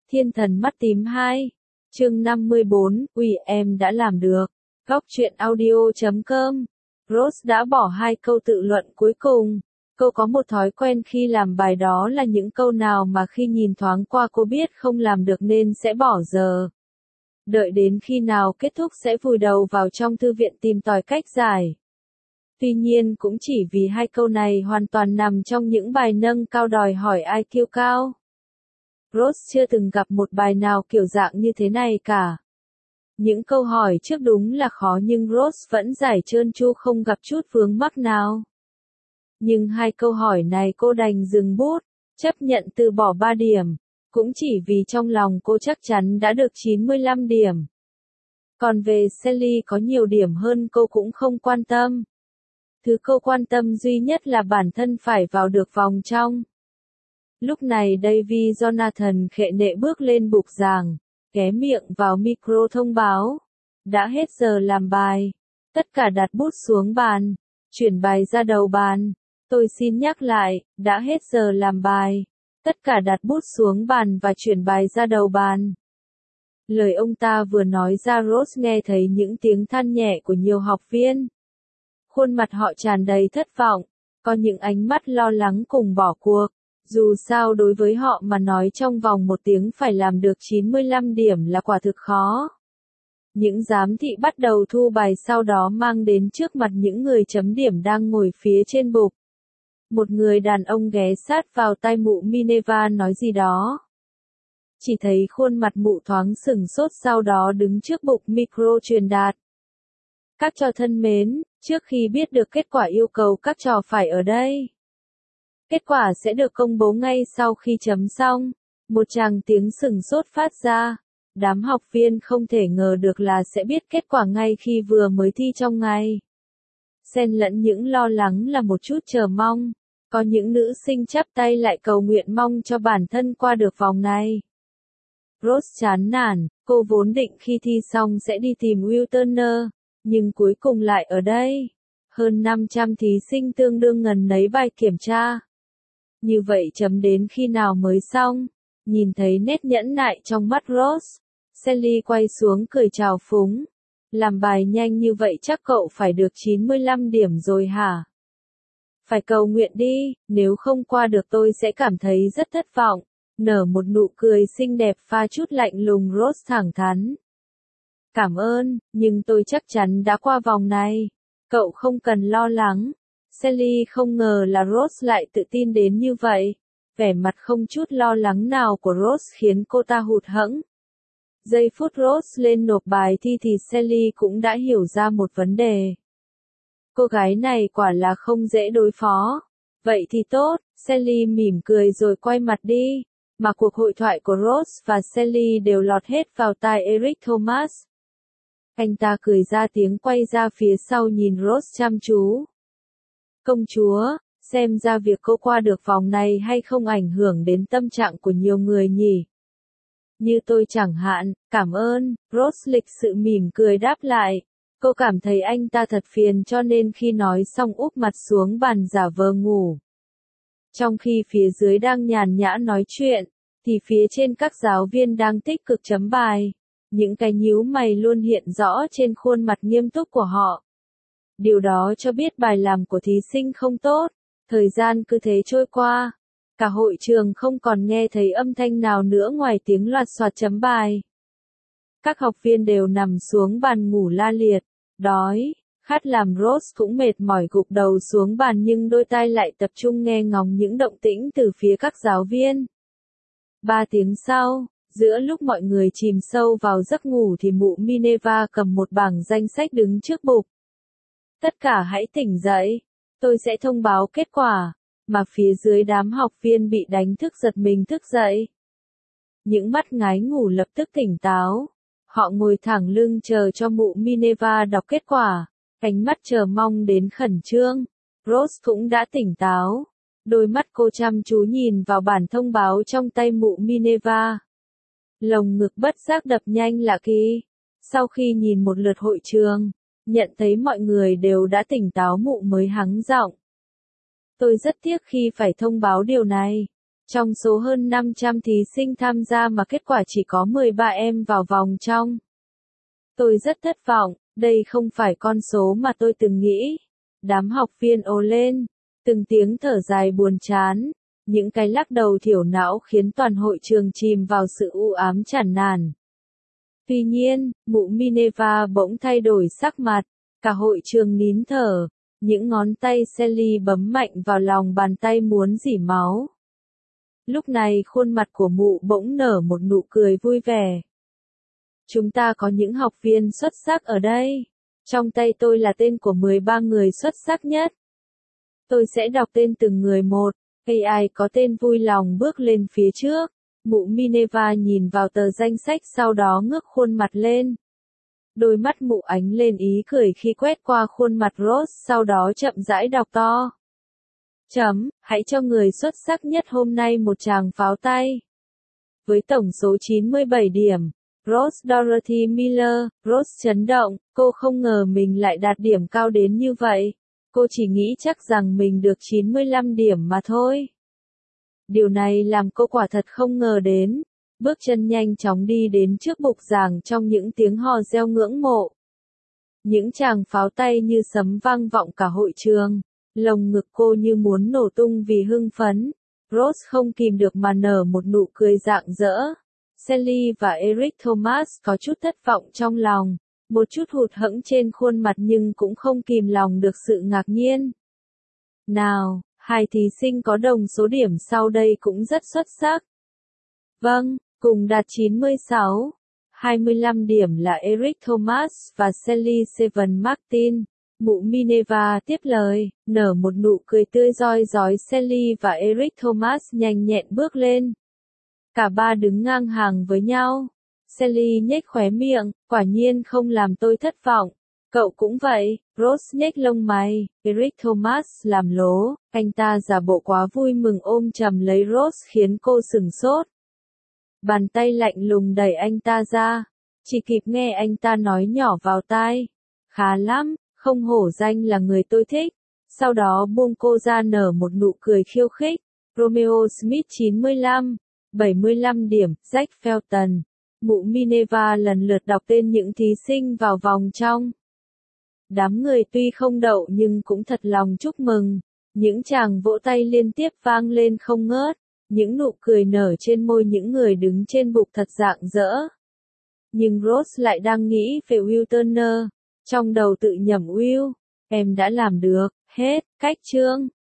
Thiên thần mắt tím 2. Chương 54, em đã làm được. Góc truyện audio.com. Rose đã bỏ 2 câu tự luận cuối cùng. Cô có một thói quen khi làm bài đó là những câu nào mà khi nhìn thoáng qua cô biết không làm được nên sẽ bỏ giờ. Đợi đến khi nào kết thúc sẽ vùi đầu vào trong thư viện tìm tòi cách giải. Tuy nhiên cũng chỉ vì 2 câu này hoàn toàn nằm trong những bài nâng cao đòi hỏi IQ cao. Rose chưa từng gặp một bài nào kiểu dạng như thế này cả. Những câu hỏi trước đúng là khó nhưng Rose vẫn giải trơn tru không gặp chút vướng mắc nào. Nhưng 2 câu hỏi này cô đành dừng bút, chấp nhận từ bỏ 3 điểm, cũng chỉ vì trong lòng cô chắc chắn đã được 95 điểm. Còn về Sally có nhiều điểm hơn cô cũng không quan tâm. Thứ cô quan tâm duy nhất là bản thân phải vào được vòng trong. Lúc này Davy Jonathan khệ nệ bước lên bục giảng, ghé miệng vào micro thông báo. Đã hết giờ làm bài. Tất cả đặt bút xuống bàn. Chuyển bài ra đầu bàn. Tôi xin nhắc lại, đã hết giờ làm bài. Tất cả đặt bút xuống bàn và chuyển bài ra đầu bàn. Lời ông ta vừa nói ra Rose nghe thấy những tiếng than nhẹ của nhiều học viên. Khuôn mặt họ tràn đầy thất vọng, có những ánh mắt lo lắng cùng bỏ cuộc. Dù sao đối với họ mà nói trong vòng 1 tiếng phải làm được 95 điểm là quả thực khó. Những giám thị bắt đầu thu bài sau đó mang đến trước mặt những người chấm điểm đang ngồi phía trên bục. Một người đàn ông ghé sát vào tai mụ Minerva nói gì đó. Chỉ thấy khuôn mặt mụ thoáng sửng sốt sau đó đứng trước bục micro truyền đạt. Các trò thân mến, trước khi biết được kết quả yêu cầu các trò phải ở đây. Kết quả sẽ được công bố ngay sau khi chấm xong. Một tràng tiếng sửng sốt phát ra. Đám học viên không thể ngờ được là sẽ biết kết quả ngay khi vừa mới thi trong ngày. Xen lẫn những lo lắng là một chút chờ mong. Có những nữ sinh chắp tay lại cầu nguyện mong cho bản thân qua được vòng này. Rose chán nản, cô vốn định khi thi xong sẽ đi tìm Will Turner, nhưng cuối cùng lại ở đây. Hơn 500 thí sinh tương đương ngần nấy bài kiểm tra. Như vậy chấm đến khi nào mới xong? Nhìn thấy nét nhẫn nại trong mắt Rose, Sally quay xuống cười chào phúng. Làm bài nhanh như vậy chắc cậu phải được 95 điểm rồi hả? Phải cầu nguyện đi, nếu không qua được tôi sẽ cảm thấy rất thất vọng. Nở một nụ cười xinh đẹp pha chút lạnh lùng Rose thẳng thắn. Cảm ơn, nhưng tôi chắc chắn đã qua vòng này. Cậu không cần lo lắng. Sally không ngờ là Rose lại tự tin đến như vậy. Vẻ mặt không chút lo lắng nào của Rose khiến cô ta hụt hẫng. Giây phút Rose lên nộp bài thi thì Sally cũng đã hiểu ra một vấn đề. Cô gái này quả là không dễ đối phó. Vậy thì tốt, Sally mỉm cười rồi quay mặt đi. Mà cuộc hội thoại của Rose và Sally đều lọt hết vào tai Eric Thomas. Anh ta cười ra tiếng quay ra phía sau nhìn Rose chăm chú. Công chúa, xem ra việc cô qua được vòng này hay không ảnh hưởng đến tâm trạng của nhiều người nhỉ? Như tôi chẳng hạn, cảm ơn, Rose lịch sự mỉm cười đáp lại. Cô cảm thấy anh ta thật phiền cho nên khi nói xong úp mặt xuống bàn giả vờ ngủ. Trong khi phía dưới đang nhàn nhã nói chuyện, thì phía trên các giáo viên đang tích cực chấm bài. Những cái nhíu mày luôn hiện rõ trên khuôn mặt nghiêm túc của họ. Điều đó cho biết bài làm của thí sinh không tốt. Thời gian cứ thế trôi qua. Cả hội trường không còn nghe thấy âm thanh nào nữa ngoài tiếng loạt soạt chấm bài. Các học viên đều nằm xuống bàn ngủ la liệt. Đói, khát làm Rose cũng mệt mỏi gục đầu xuống bàn nhưng đôi tai lại tập trung nghe ngóng những động tĩnh từ phía các giáo viên. 3 tiếng sau, giữa lúc mọi người chìm sâu vào giấc ngủ thì mụ Minerva cầm một bảng danh sách đứng trước bục. Tất cả hãy tỉnh dậy, tôi sẽ thông báo kết quả, mà phía dưới đám học viên bị đánh thức giật mình thức dậy. Những mắt ngái ngủ lập tức tỉnh táo, họ ngồi thẳng lưng chờ cho mụ Minerva đọc kết quả, ánh mắt chờ mong đến khẩn trương. Rose cũng đã tỉnh táo, đôi mắt cô chăm chú nhìn vào bản thông báo trong tay mụ Minerva. Lồng ngực bất giác đập nhanh lạ kỳ. Sau khi nhìn một lượt hội trường, nhận thấy mọi người đều đã tỉnh táo mụ mới hắng giọng. Tôi rất tiếc khi phải thông báo điều này. Trong số hơn 500 thí sinh tham gia mà kết quả chỉ có 13 em vào vòng trong. Tôi rất thất vọng, đây không phải con số mà tôi từng nghĩ. Đám học viên ồ lên, từng tiếng thở dài buồn chán, những cái lắc đầu thiểu não khiến toàn hội trường chìm vào sự u ám chán nản. Tuy nhiên, mụ Minerva bỗng thay đổi sắc mặt, cả hội trường nín thở, những ngón tay Sally bấm mạnh vào lòng bàn tay muốn rỉ máu. Lúc này khuôn mặt của mụ bỗng nở một nụ cười vui vẻ. Chúng ta có những học viên xuất sắc ở đây. Trong tay tôi là tên của 13 người xuất sắc nhất. Tôi sẽ đọc tên từng người một. AI có tên vui lòng bước lên phía trước. Mụ Minerva nhìn vào tờ danh sách sau đó ngước khuôn mặt lên. Đôi mắt mụ ánh lên ý cười khi quét qua khuôn mặt Rose sau đó chậm rãi đọc to. Hãy cho người xuất sắc nhất hôm nay một tràng pháo tay. Với tổng số 97 điểm, Rose Dorothy Miller, Rose chấn động, cô không ngờ mình lại đạt điểm cao đến như vậy. Cô chỉ nghĩ chắc rằng mình được 95 điểm mà thôi. Điều này làm cô quả thật không ngờ đến. Bước chân nhanh chóng đi đến trước bục giảng trong những tiếng hò reo ngưỡng mộ. Những tràng pháo tay như sấm vang vọng cả hội trường. Lồng ngực cô như muốn nổ tung vì hưng phấn. Rose không kìm được mà nở một nụ cười rạng rỡ. Sally và Eric Thomas có chút thất vọng trong lòng, một chút hụt hẫng trên khuôn mặt nhưng cũng không kìm lòng được sự ngạc nhiên. Nào, hai thí sinh có đồng số điểm sau đây cũng rất xuất sắc. Vâng, cùng đạt 96. 25 điểm là Eric Thomas và Sally Seven Martin. Mụ Minerva tiếp lời, nở một nụ cười tươi rói rói. Sally và Eric Thomas nhanh nhẹn bước lên. Cả ba đứng ngang hàng với nhau. Sally nhếch khóe miệng, quả nhiên không làm tôi thất vọng. Cậu cũng vậy, Rose nhếch lông mày. Eric Thomas làm lố, anh ta giả bộ quá vui mừng ôm chầm lấy Rose khiến cô sửng sốt. Bàn tay lạnh lùng đẩy anh ta ra, chỉ kịp nghe anh ta nói nhỏ vào tai. Khá lắm, không hổ danh là người tôi thích. Sau đó buông cô ra nở một nụ cười khiêu khích. Romeo Smith 95. 75 điểm, Jack Felton. Mụ Minerva lần lượt đọc tên những thí sinh vào vòng trong. Đám người tuy không đậu nhưng cũng thật lòng chúc mừng. Những tràng vỗ tay liên tiếp vang lên không ngớt. Những nụ cười nở trên môi những người đứng trên bục thật rạng rỡ. Nhưng Rose lại đang nghĩ về Will Turner. Trong đầu tự nhẩm Will, em đã làm được, hết, cách chương.